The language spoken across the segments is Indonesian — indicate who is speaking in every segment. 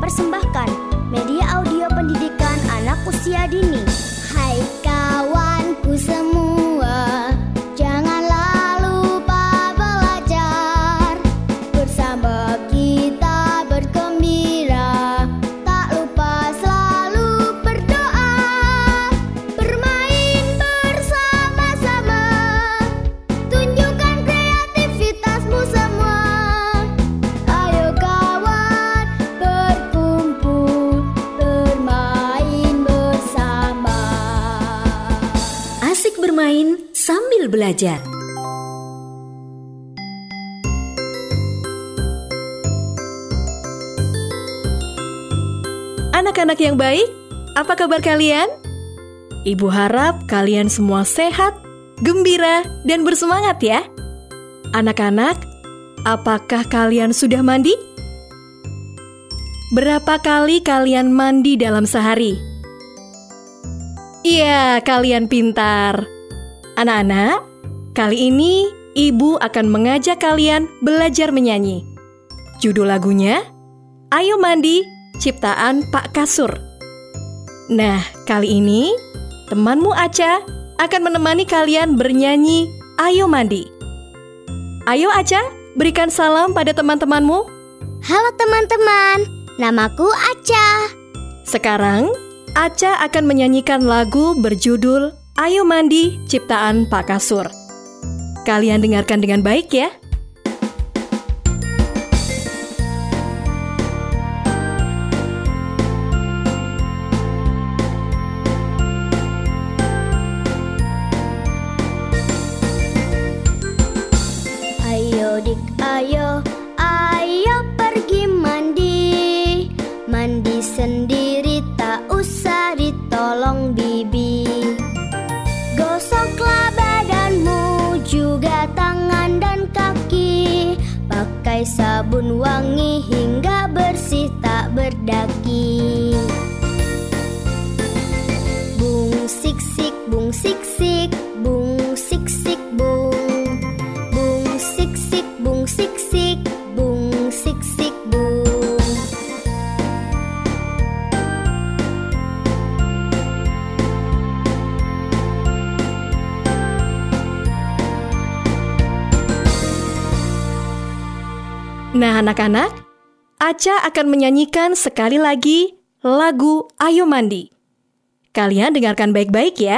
Speaker 1: mempersembahkan media audio pendidikan anak usia dini. Hai kawanku semua, janganlah lupa belajar. Bersama kita bergembira, tak lupa selalu berdoa. Bermain bersama-sama, tunjukkan kreativitasmu semua. Ayo kawan, berkumpul, bermain bersama.
Speaker 2: Asik bermain sambil belajar. Anak-anak yang baik, apa kabar kalian? Ibu harap kalian semua sehat, gembira, dan bersemangat ya. Anak-anak, apakah kalian sudah mandi? Berapa kali kalian mandi dalam sehari? Iya, kalian pintar. Anak-anak, kali ini Ibu akan mengajak kalian belajar menyanyi. Judul lagunya, Ayo Mandi, ciptaan Pak Kasur. Nah, kali ini temanmu Aca akan menemani kalian bernyanyi Ayo Mandi. Ayo Aca, berikan salam pada teman-temanmu.
Speaker 1: Halo teman-teman, namaku Aca.
Speaker 2: Sekarang, Aca akan menyanyikan lagu berjudul Ayo Mandi, ciptaan Pak Kasur. Kalian dengarkan dengan baik ya.
Speaker 1: Ayo dik, ayo, ayo pergi mandi. Mandi sendiri tak usah ditolong bibi. Gosoklah badanmu, juga tangan dan kaki. Pakai sabun wangi hingga bersih tak berdaki. Bung sik sik, bung sik sik, bung sik sik bung. Bung sik sik, bung sik sik, bung sik sik bung.
Speaker 2: Nah anak-anak, Aca akan menyanyikan sekali lagi lagu Ayo Mandi. Kalian dengarkan baik-baik ya.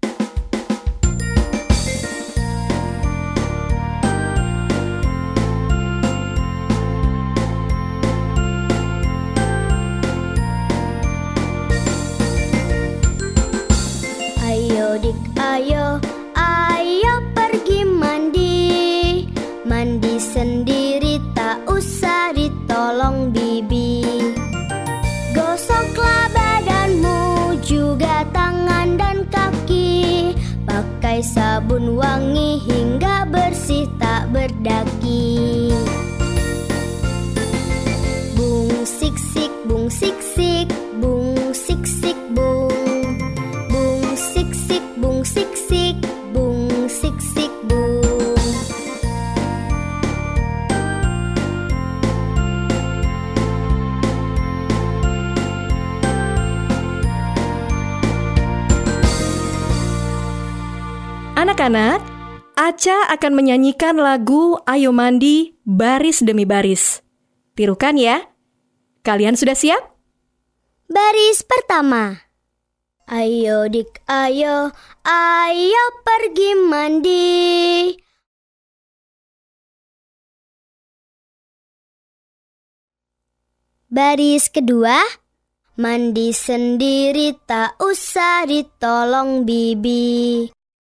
Speaker 1: Ayo dik, ayo, ayo pergi mandi. Mandi sendiri tak usah ditolong bibi. Gosoklah badanmu, juga tangan dan kaki. Pakai sabun wangi hingga bersih tak berdaki. Bung sik sik, bung sik sik, bung sik sik bung. Bung sik sik, bung sik sik, bung sik sik bung.
Speaker 2: Anak-anak, Aca akan menyanyikan lagu Ayo Mandi baris demi baris. Tirukan ya. Kalian sudah siap?
Speaker 1: Baris pertama. Ayo dik, ayo, ayo pergi mandi. Baris kedua. Mandi sendiri tak usah ditolong bibi.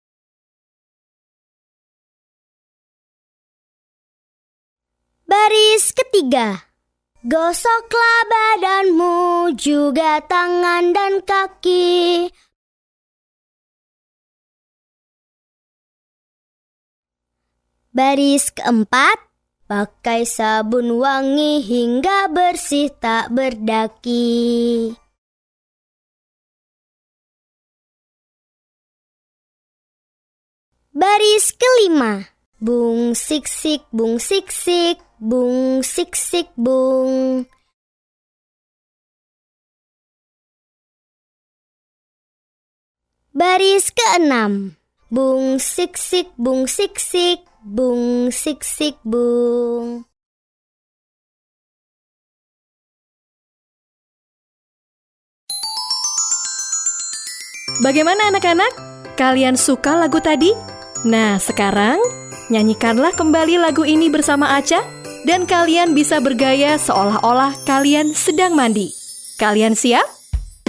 Speaker 1: Baris ketiga. Gosoklah badanmu, juga tangan dan kaki. Baris keempat. Pakai sabun wangi hingga bersih tak berdaki. Baris kelima. Bung sik sik, bung sik sik, bung sik sik bung. Baris ke-6. Bung sik sik bung sik sik, bung sik sik bung.
Speaker 2: Bagaimana anak-anak? Kalian suka lagu tadi? Nah, sekarang nyanyikanlah kembali lagu ini bersama Aca dan kalian bisa bergaya seolah-olah kalian sedang mandi. Kalian siap?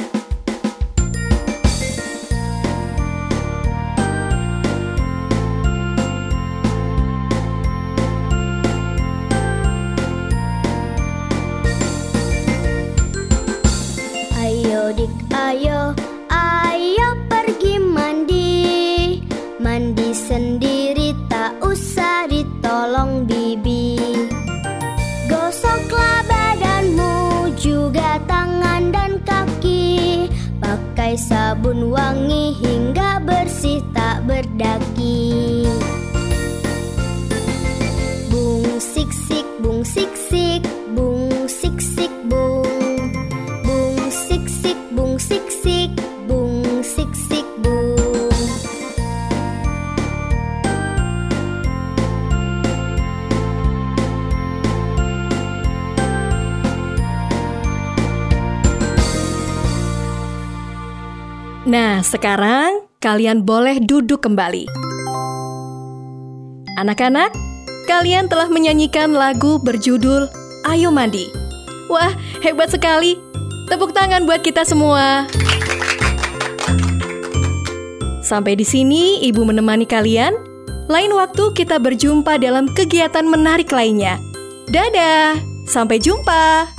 Speaker 1: Ayo dik ayo, ayo pergi mandi. Mandi sendiri tak usah ditolong bibi. Gosoklah badanmu juga tangan dan kaki. Pakai sabun wangi hingga bersih tak berdaki. Bung sik sik bung sik sik, bung sik sik bung. Bung sik sik bung sik sik, bung sik sik bung.
Speaker 2: Nah, sekarang kalian boleh duduk kembali. Anak-anak, kalian telah menyanyikan lagu berjudul Ayo Mandi. Wah, hebat sekali. Tepuk tangan buat kita semua. Sampai di sini Ibu menemani kalian. Lain waktu kita berjumpa dalam kegiatan menarik lainnya. Dadah, sampai jumpa.